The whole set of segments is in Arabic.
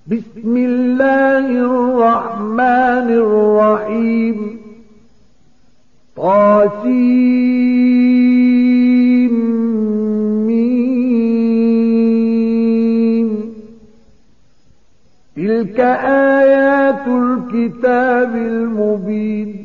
بسم الله الرحمن الرحيم طاسيم تلك آيات الكتاب المبين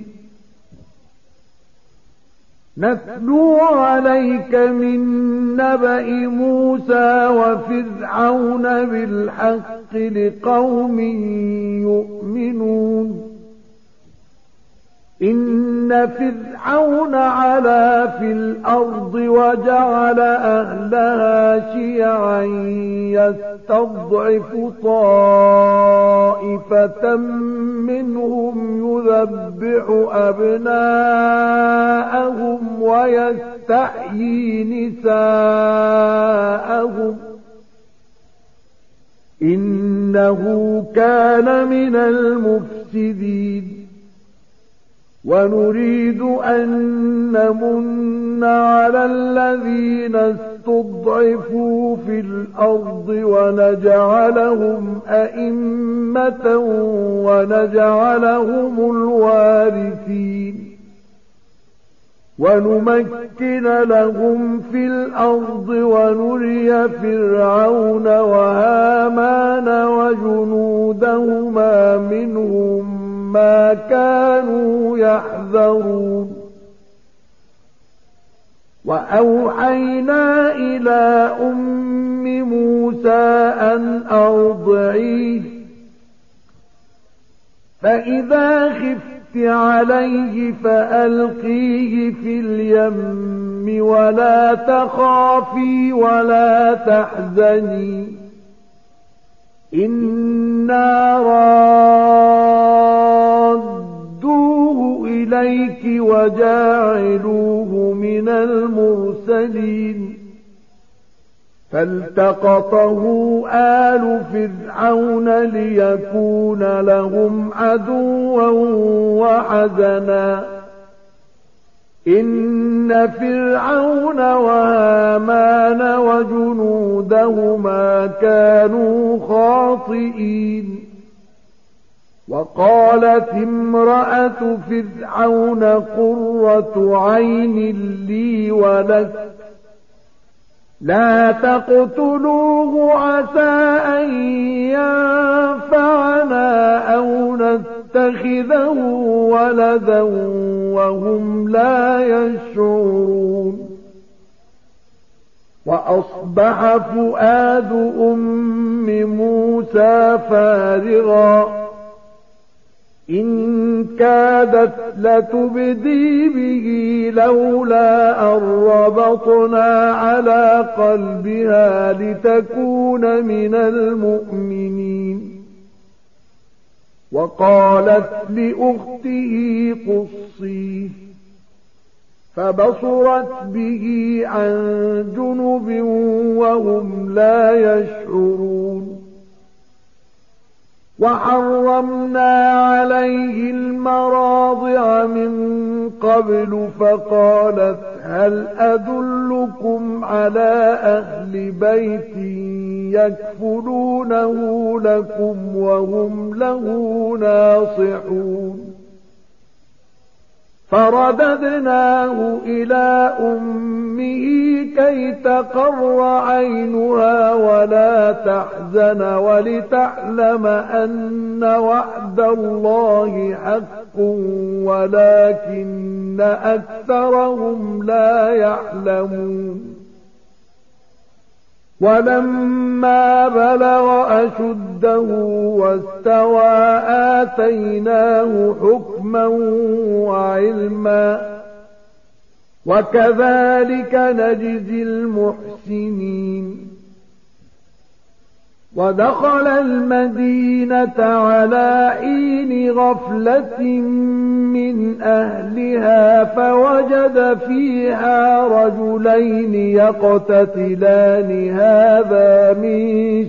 نتلو عليك من نبأ موسى وفرعون بالحق لقوم يؤمنون إن فرعون علا في الأرض وجعل أهلها شيعا يستضعف طائفة منهم يذبح أبناءهم ويستحيي نساءهم إنه كان من المفسدين ونريد أن نمن على الذين استضعفوا في الأرض ونجعلهم أئمة ونجعلهم الوارثين ونمكن لهم في الأرض ونري فرعون وهامان وجنودهما منهم ما كانوا يحذرون وأوحينا إلى أم موسى أن أرضعيه فإذا خفت عليه فألقيه في اليم ولا تخافي ولا تحزني إنا رادوه إليك وجاعلوه من المرسلين فالتقطه آل فرعون ليكون لهم عدوا وحزنا إن فرعون وهامان وجنودهما كانوا خاطئين وقالت امرأة فرعون قرة عين لي ولك لا تقتلوه عسى أن ينفعنا أو نتخذه ولدا وهم لا يشعرون وأصبح فؤاد أم موسى فارغا إن كادت لتبدي به لولا أن ربطنا على قلبها لتكون من المؤمنين وقالت لأخته قصيه فبصرت به عن جنب وهم لا يشعرون وحرمنا عليه المراضع من قبل فقالت هل أدلكم على أهل بيت يكفلونه لكم وهم له ناصحون فرددناه إلى أمه كي تقر عينها ولا تحزن ولتعلم أن وعد الله حق ولكن أكثرهم لا يعلمون ولما بلغ أشده واستوى آتيناه حكما وعلما وكذلك نجزي المحسنين ودخل المدينة على حين غفلة من أهلها فوجد فيها رجلين يقتتلان هذا من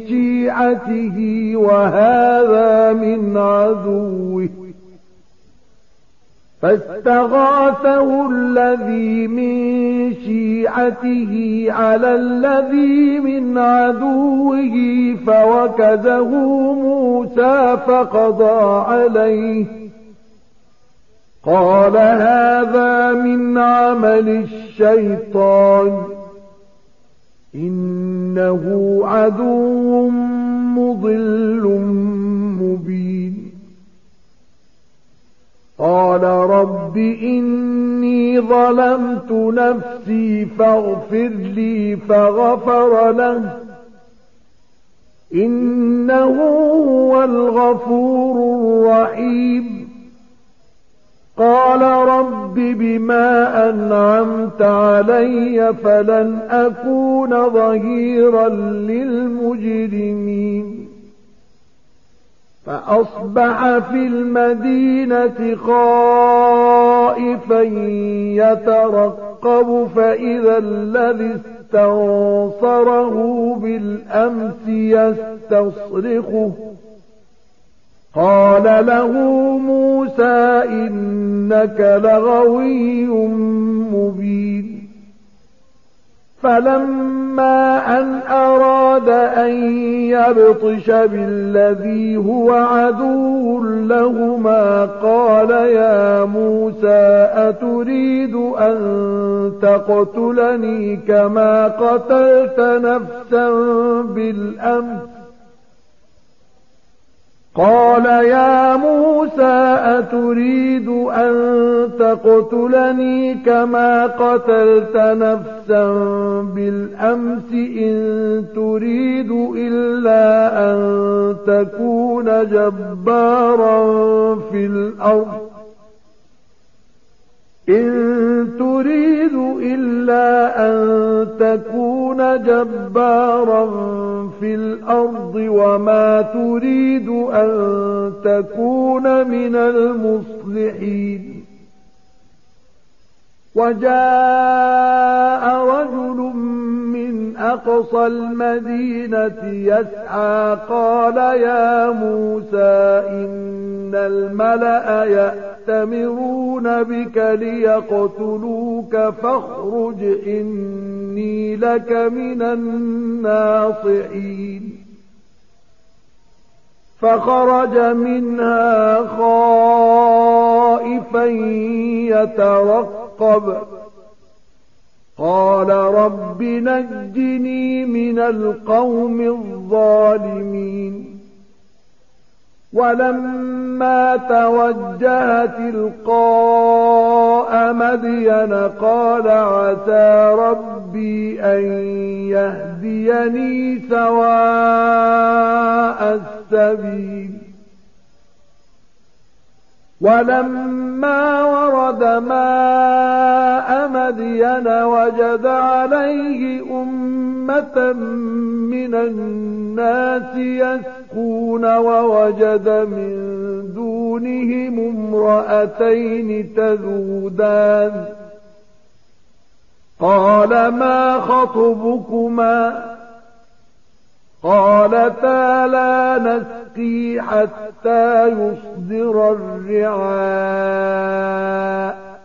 شيعته وهذا من عدوه فاستغاثه الذي من شيعته على الذي من عدوه فوكزه موسى فقضى عليه قال هذا من عمل الشيطان إنه عدو مضل مبين قال رب إني ظلمت نفسي فاغفر لي فغفر له إنه هو الغفور الرحيم قال رب بما أنعمت علي فلن أكون ظهيرا للمجرمين فأصبح في المدينة خائفا يترقب فإذا الذي استنصره بالأمس يستصرخه قال له موسى إنك لغوي مبين فلما أن أراد أن يبطش بالذي هو عدو لهما قال يا موسى أتريد أن تقتلني كما قتلت نفسا بالأمس قال يا موسى أتريد أن تقتلني كما قتلت نفسا بالأمس إن تريد إلا أن تكون جبارا في الأرض إن تريد إلا أن تكون جبارا في الأرض وما تريد أن تكون من المصلحين وجاء رجل من أقصى المدينة يسعى قال يا موسى إن الملأ يأتمرون بك ليقتلوك فاخرج إني لك من الناصحين فخرج منها خائفا يترقب قال رب نجني من القوم الظالمين ولما توجه تلقاء مدين قال عسى ربي أن يهديني سواء السبيل ولما ورد ماء مدين وجد عليه أمة من الناس يسقون ووجد من دونهم امرأتين تذودان قال ما خطبكما قالتا لا نسقي حتى يصدر الرعاء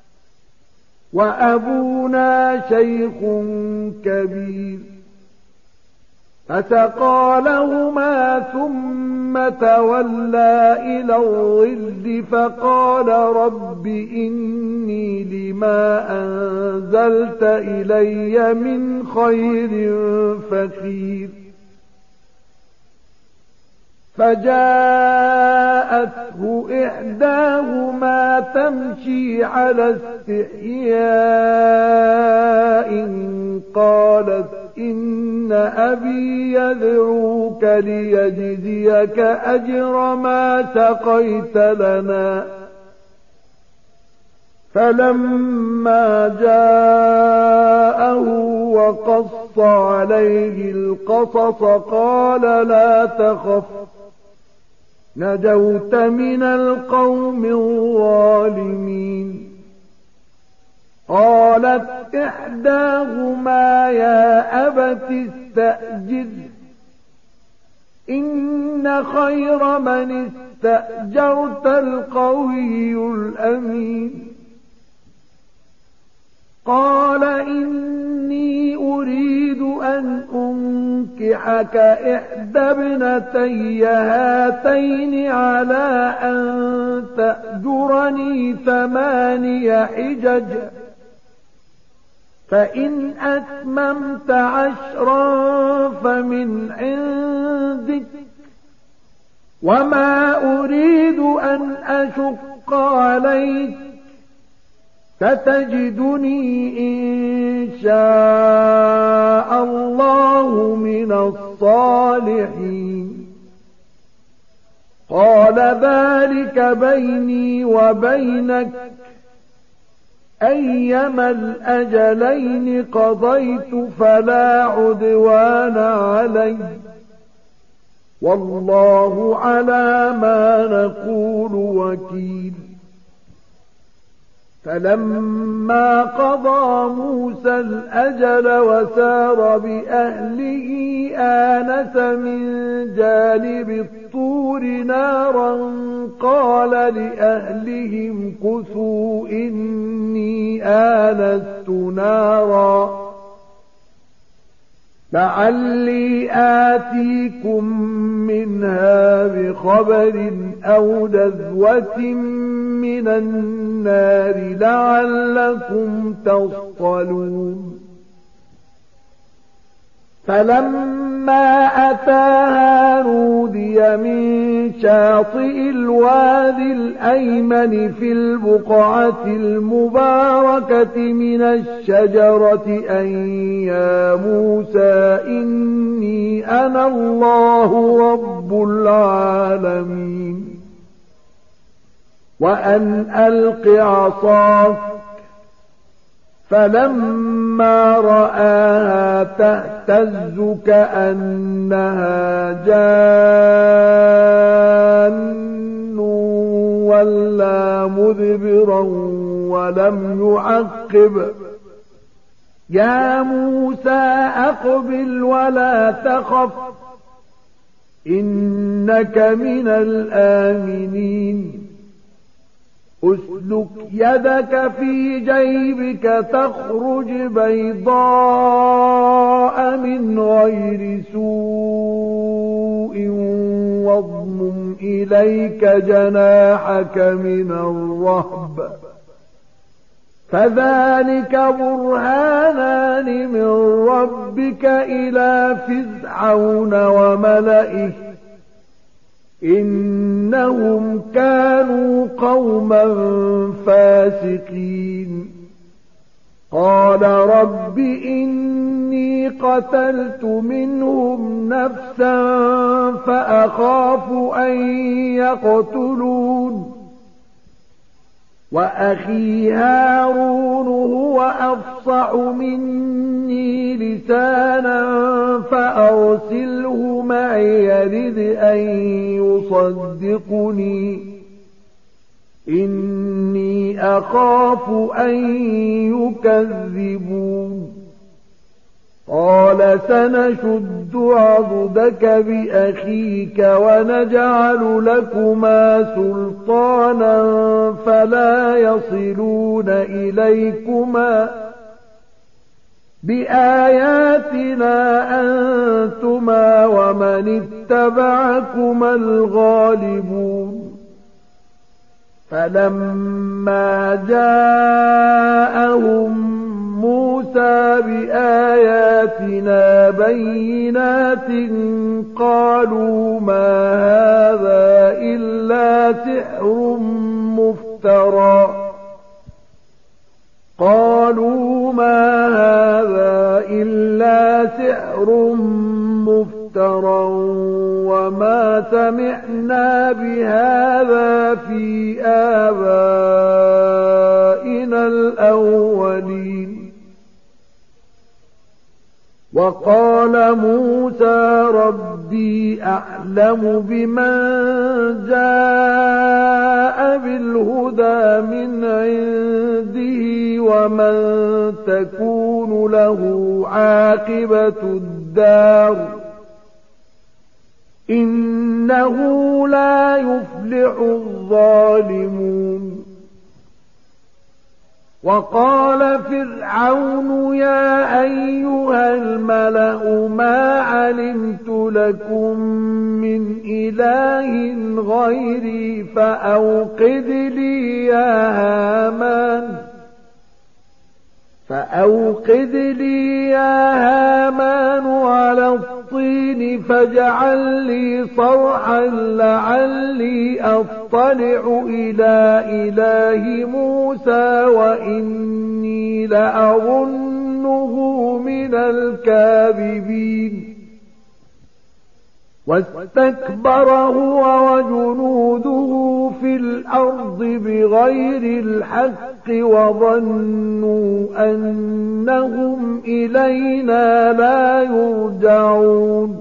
وأبونا شيخ كبير فسقى لهما ثم تولى إلى الظل فقال رب إني لما أنزلت إلي من خير فقير فجاءته إحداهما تمشي على استحياء قالت إن أبي يدعوك ليجزيك أجر ما سقيت لنا فلما جاءه وقص عليه القصص قال لا تخف نجوت من القوم الظالمين قالت إحداهما يا أبت استأجر إن خير من اسْتَأْجَرْتَ الْقَوِيُّ الْأَمِينُ قَالَ إِنِّي أُرِيدُ أَنْ أُنكِحَكَ إِحْدَى ابْنَتَيَّ هَاتَيْنِ عَلَىٰ أَن تَأْجُرَنِي 8 حِجَجٍ فَإِنْ أَتْمَمْتَ 10 فَمِنْ عِندِكَ وَمَا أُرِيدُ أَنْ أَشُقَّ عَلَيْكَ ستجدني إن شاء الله من الصالحين قال ذلك بيني وبينك أيما الأجلين قضيت فلا عدوان علي والله على ما نقول وكيل فلما قضى موسى الأجل وسار بأهله آنس من جانب الطور نارا قال لأهلهم كثوا إني آنست نارا لعلي آتيكم منها بخبر أو جذوة من النار لعلكم تصطلون فلما أتاها نودي من شاطئ الوادي الأيمن في البقعة المباركة من الشجرة أن يا موسى إني أنا الله رب العالمين وأن ألق عصاك فلما رآها تهتز كأنها جان ولا مدبرا ولم يعقب يا موسى أقبل ولا تخف إنك من الآمنين أسلك يدك في جيبك تخرج بيضاء من غير سوء واضمم إليك جناحك من الرهب فذلك برهانان من ربك إلى فرعون وملئه إنهم كانوا قوما فاسقين قال رب إني قتلت منهم نفسا فأخاف أن يقتلون وأخي هارون هو أفصح مني لسانا فأرسله معي يرد أن يصدقني إني أخاف أن يكذبون قال سنشد عضدك بأخيك ونجعل لكما سلطانا فلا يصلون إليكما بآياتنا أنتما ومن اتبعكما الغالبون فلما جاءهم موسى بآياتنا بينات قالوا ما هذا إلا سحر مفترى وما سمعنا بهذا في آبائنا الأولين وقال موسى ربي أعلم بمن جاء بالهدى من عنده ومن تكون له عاقبة الدار إنه إنه لا يفلح الظالمون. وقال فرعون يا أيها الملأ ما علمت لكم من إله غيري فأوقد لي يا هامان على الطين فاجعل لي صرحا لعلي أطلع إلى إله موسى وإني لأظنه من الكاذبين. واستكبر هو وجنوده في الأرض بغير الحق وظنوا أنهم إلينا لا يرجعون.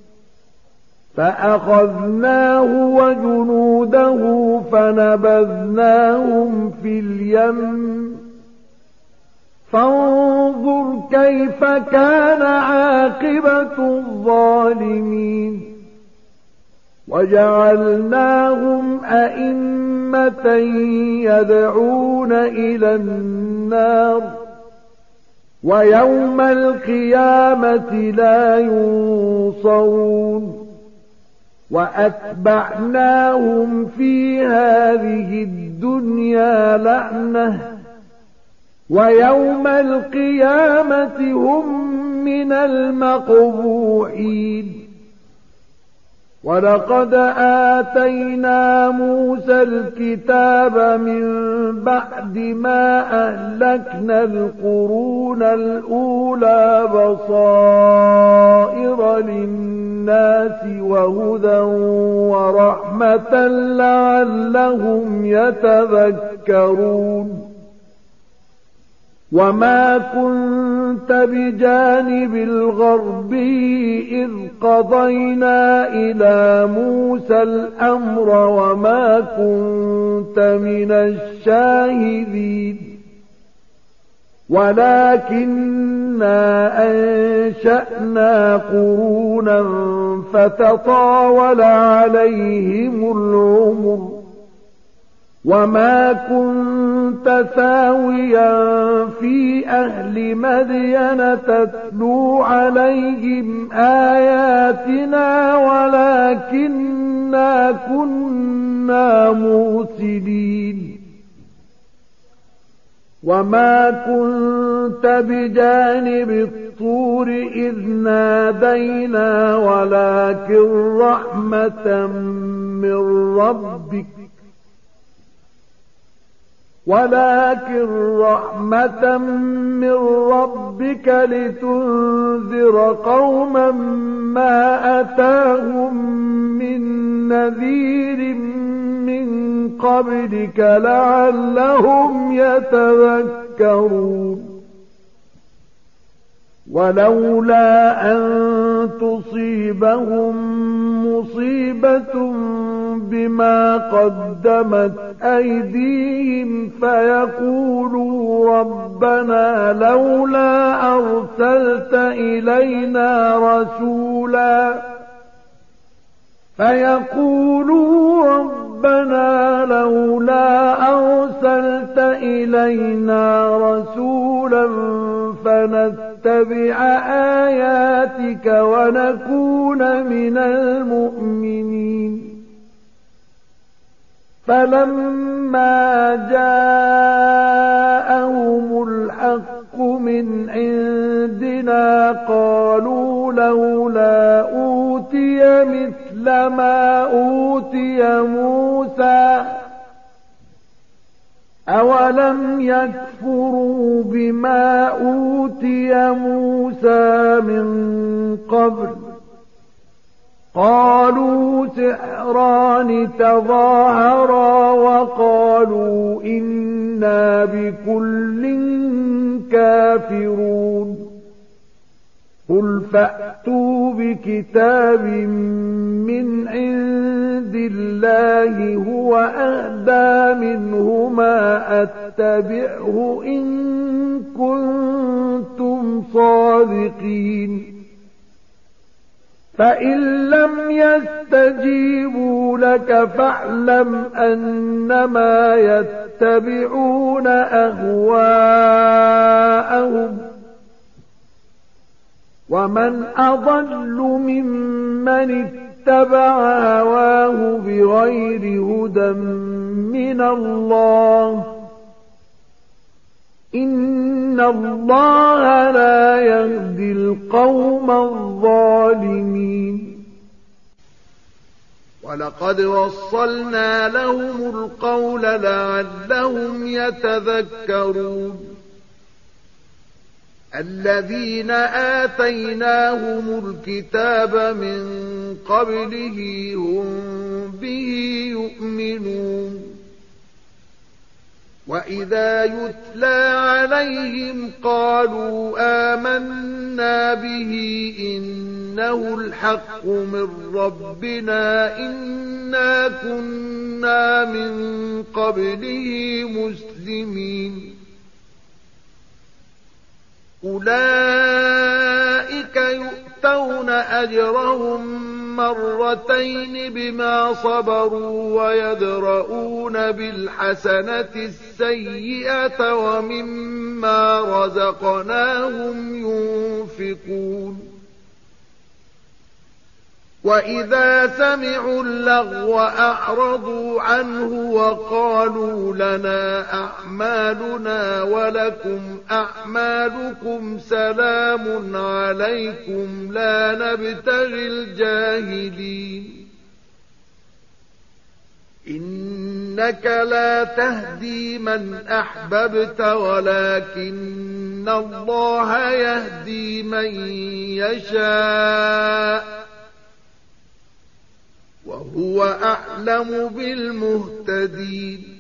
فأخذناه وجنوده فنبذناهم في اليم فانظر كيف كان عاقبة الظالمين. وجعلناهم أئمة يدعون إلى النار ويوم القيامة لا ينصرون. وأتبعناهم في هذه الدنيا لعنة ويوم القيامة هم من المقبوحين. ولقد آتينا موسى الكتاب من بعد ما أهلكنا القرون الأولى بصائر للناس وهدى ورحمة لعلهم يتذكرون. وما كنت بجانب الغربي إذ قضينا إلى موسى الأمر وما كنت من الشاهدين ولكننا أنشأنا قرونا فتطاول عليهم العمر وما كنت ثاويا في أهل مدين تتلو عليهم آياتنا ولكننا كنا مرسلين. وما كنت بجانب الطور إذ نادينا ولكن رحمة من ربك لتنذر قوما ما أتاهم من نذير من قبلك لعلهم يتذكرون. ولولا أن تصيبهم مصيبة بما قدمت أيديهم فيقولوا ربنا لولا أرسلت إلينا رسولا فنتبع آياتك ونكون من المؤمنين. فلما جاءهم الحق من عندنا قالوا لولا أوتي مثل ما أوتي موسى أولم يكفروا بما أوتي موسى من قبل قالوا سحران تظاهرا وقالوا إنا بكل كافرون. قل فأتوا بكتاب من عند الله هو أهدى منهما أتبعه إن كنتم صادقين. فإن لم يستجيبوا لك فاعلم أنما يتبعون أهواءهم ومن أضل ممن اتبع هواه بغير هدى من الله إن الله لا يهدي القوم الظالمين ولقد وصلنا لهم القول لعلهم يتذكرون الذين آتيناهم الكتاب من قبله هم به يؤمنون وإذا يتلى عليهم قالوا آمنا به إنه الحق من ربنا إنا كنا من قبله مسلمين أولئك يؤتون أجرهم مرتين بما صبروا ويدرؤون بالحسنة السيئة ومما رزقناهم ينفقون وإذا سمعوا اللغو أعرضوا عنه وقالوا لنا أعمالنا ولكم أعمالكم سلام عليكم لا نبتغي الجاهلين إنك لا تهدي من أحببت ولكن الله يهدي من يشاء وهو أعلم بالمهتدين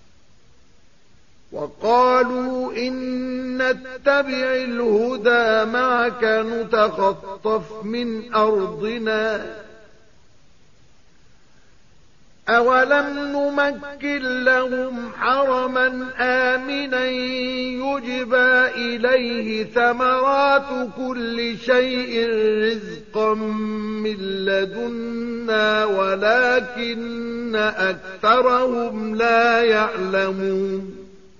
وقالوا إن نتبع الهدى معك نتخطف من أرضنا أولم نمكن لهم حرما آمنا يجبى إليه ثمرات كل شيء رزقا من لدنا ولكن أكثرهم لا يعلمون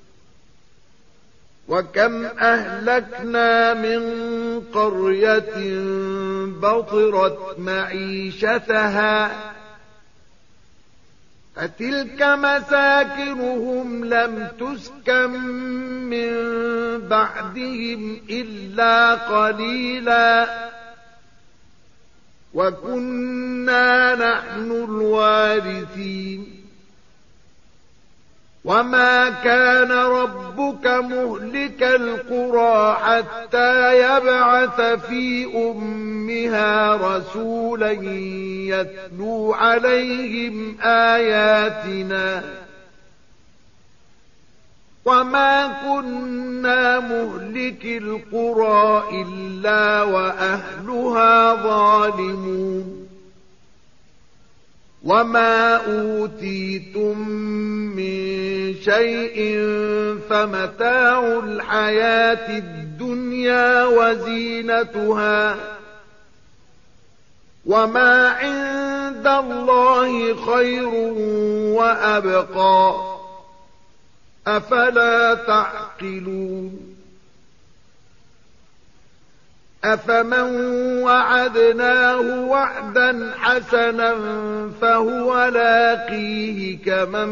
وكم أهلكنا من قرية بطرت معيشتها فتلك مساكنهم لم تسكن من بعدهم إلا قليلا وكنا نحن الوارثين وما كان ربك مهلك القرى حتى يبعث في أمها رسولا يتلو عليهم آياتنا وما كنا مهلك القرى إلا وأهلها ظالمون وما أوتيتم من شيء فمتاع الحياة الدنيا وزينتها وما عند الله خير وأبقى أفلا تعقلون أفمن وعدناه وعدا حسنا فهو لاقيه كمن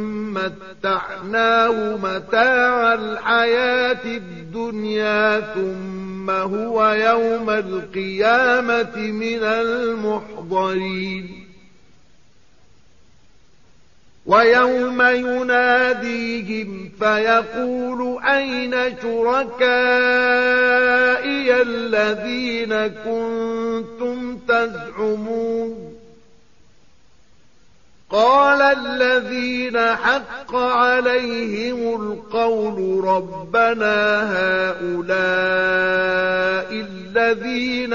متعناه متاع الحياة الدنيا ثم هو يوم القيامة من المحضرين ويوم يناديهم فيقول أين شركائي الذين كنتم تزعمون قال الذين حق عليهم القول ربنا هؤلاء الذين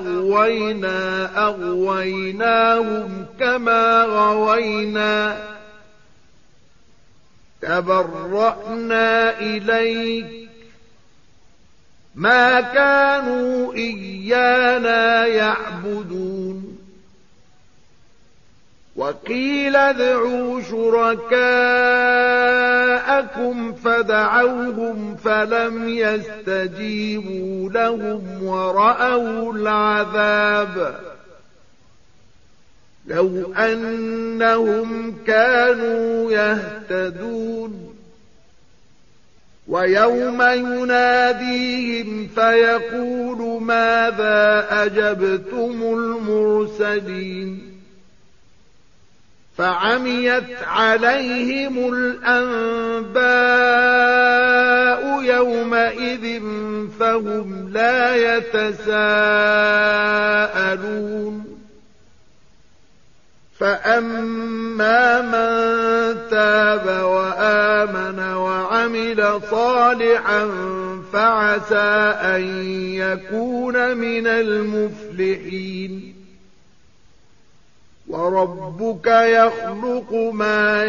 أغويناهم كما غوينا تبرأنا إليك ما كانوا إيانا يعبدون وقيل ادعوا شركاءكم فدعوهم فلم يستجيبوا لهم ورأوا العذاب لو أنهم كانوا يهتدون ويوم يناديهم فيقول ماذا أجبتم المرسلين فعميت عليهم الأنباء يومئذ فهم لا يتساءلون فأما من تاب وآمن وعمل صالحا فعسى أن يكون من المفلحين وربك يخلق ما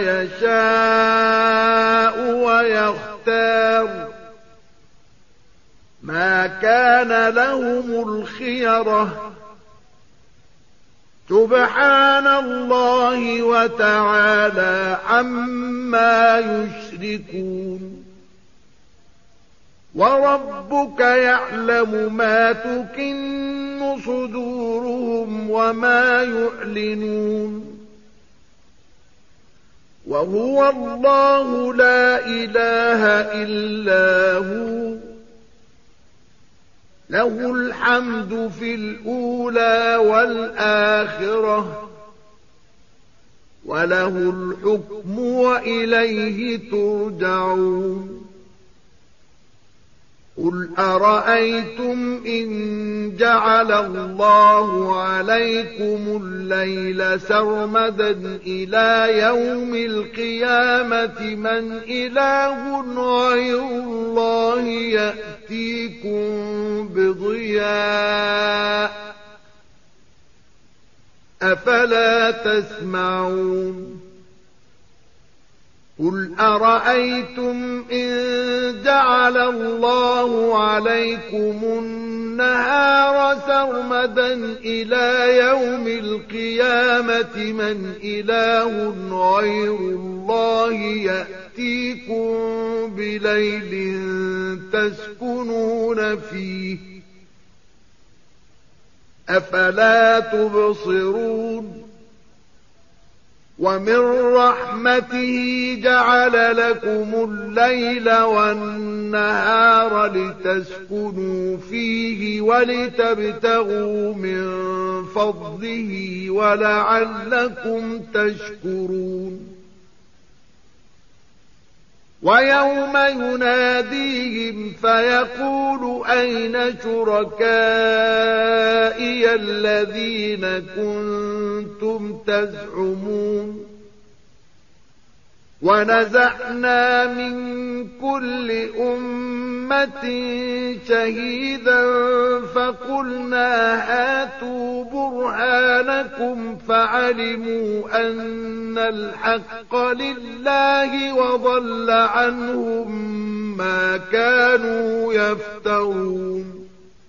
يشاء ويختار ما كان لهم الخيرة سبحان الله وتعالى عما يشركون وربك يعلم ما تكن صدورهم وما يعلنون وهو الله لا إله إلا هو له الحمد في الأولى والآخرة وله الحكم وإليه ترجعون قل أرأيتم إن جعل الله عليكم الليل سرمدا إلى يوم القيامة من إله غير الله يأتيكم بضياء أفلا تسمعون قل أرأيتم إن جعل الله عليكم النهار سرمدا إلى يوم القيامة من إله غير الله يأتيكم بليل تسكنون فيه أفلا تبصرون ومن رحمته جعل لكم الليل والنهار لتسكنوا فيه ولتبتغوا من فضله ولعلكم تشكرون ويوم يناديهم فيقول أين شركائي الذين كنتم تزعمون ونزعنا من كل أمة شهيدا فقلنا هاتوا برهانكم فعلموا أن الحق لله وضل عنهم ما كانوا يفترون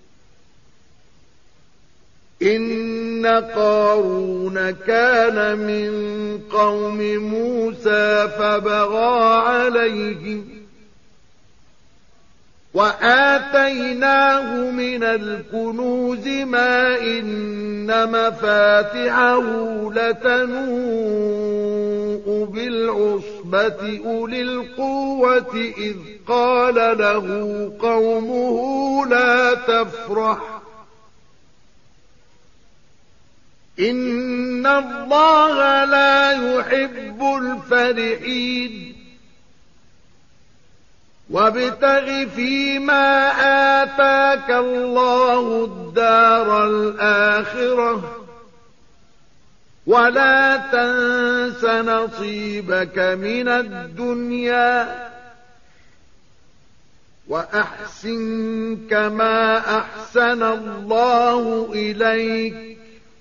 إن قارون كان من قوم موسى فبغى عليهم وآتيناه من الكنوز ما إن مفاتحه لتنوء بالعصبة أولي القوة إذ قال له قومه لا تفرح إن الله لا يحب الفرحين وابتغ فيما آتاك الله الدار الآخرة ولا تنس نصيبك من الدنيا وأحسن كما أحسن الله إليك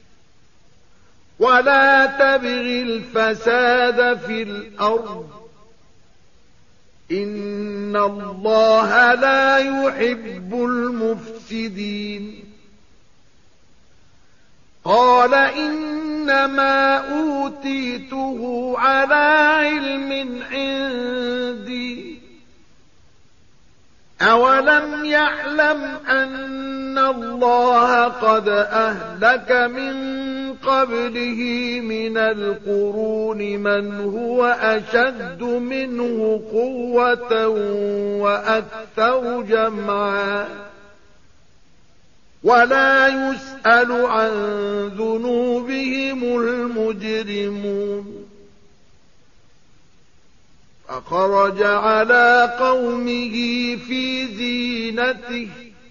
ولا تبغ الفساد في الأرض إن الله لا يحب المفسدين قال إنما أوتيته على علم عندي أولم يعلم أن الله قد أهلك من قبله من القرون من هو أشد منه قوة وأكثر جمعا ولا يسأل عن ذنوبهم المجرمون فخرج على قومه في زينته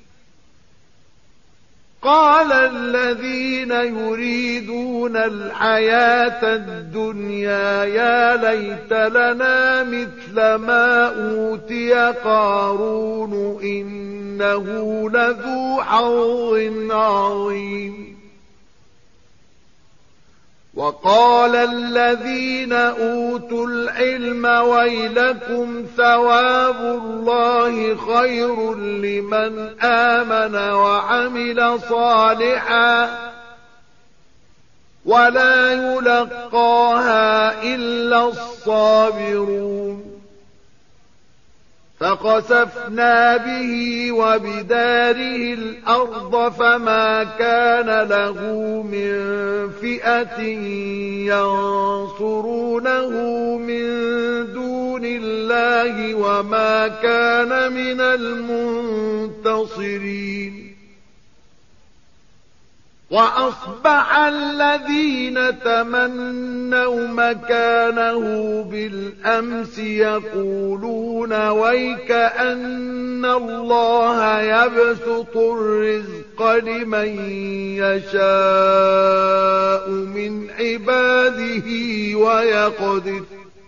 قال الذين يريدون الحياة الدنيا يا ليت لنا مثل ما أوتي قارون إنه لذو حظ عظيم وقال الذين أوتوا العلم ويلكم ثواب الله خير لمن آمن وعمل صالحا ولا يلقاها إلا الصابرون فخسفنا به وبداره الأرض فما كان له من فئة ينصرونه من دون الله وما كان من المنتصرين وأصبح الذين تمنوا مكانه بالأمس يقولون ويكأن الله يبسط الرزق لمن يشاء من عباده ويقدر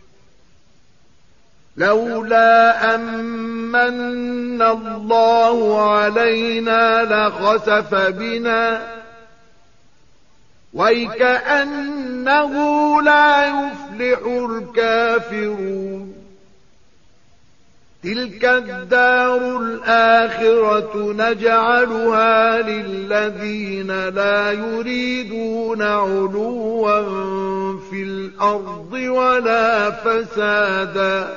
لولا أمن الله علينا لخسف بنا ويكأنه لا يفلح الكافرون تلك الدار الآخرة نجعلها للذين لا يريدون علوا في الأرض ولا فسادا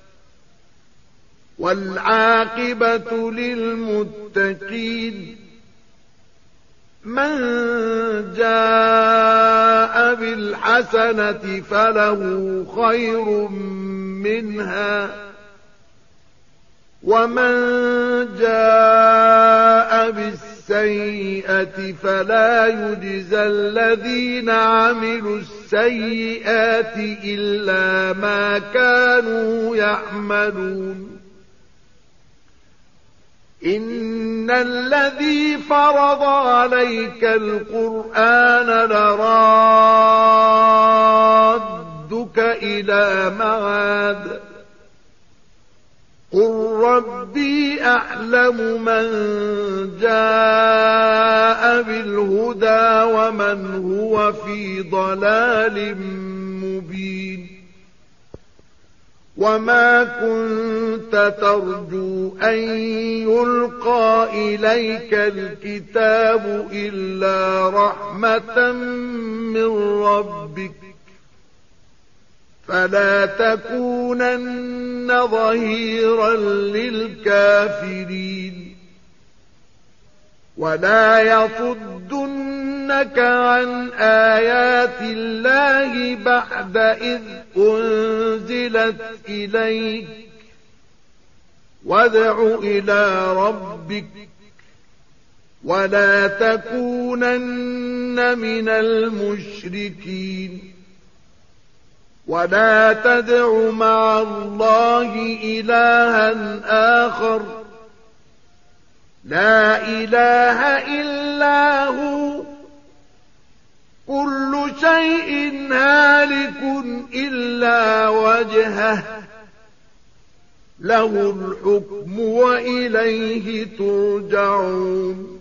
والعاقبة للمتقين من جاء بالحسنة فله خير منها ومن جاء بالسيئة فلا يجزى الذين عملوا السيئات إلا ما كانوا يعملون إن الذي فرض عليك القرآن لرادك إلى معاد قل ربي أعلم من جاء بالهدى ومن هو في ضلال مبين وما كنت ترجو أن يلقى إليك الكتاب إلا رحمة من ربك فلا تكونن ظهيرا للكافرين ولا يصدنك عن آيات الله بعد إذ أنزلت إليك وادع إلى ربك ولا تكونن من المشركين ولا تدع مع الله إلها آخر لا إله إلا هو كل شيء هالك إلا وجهه له الحكم وإليه ترجعون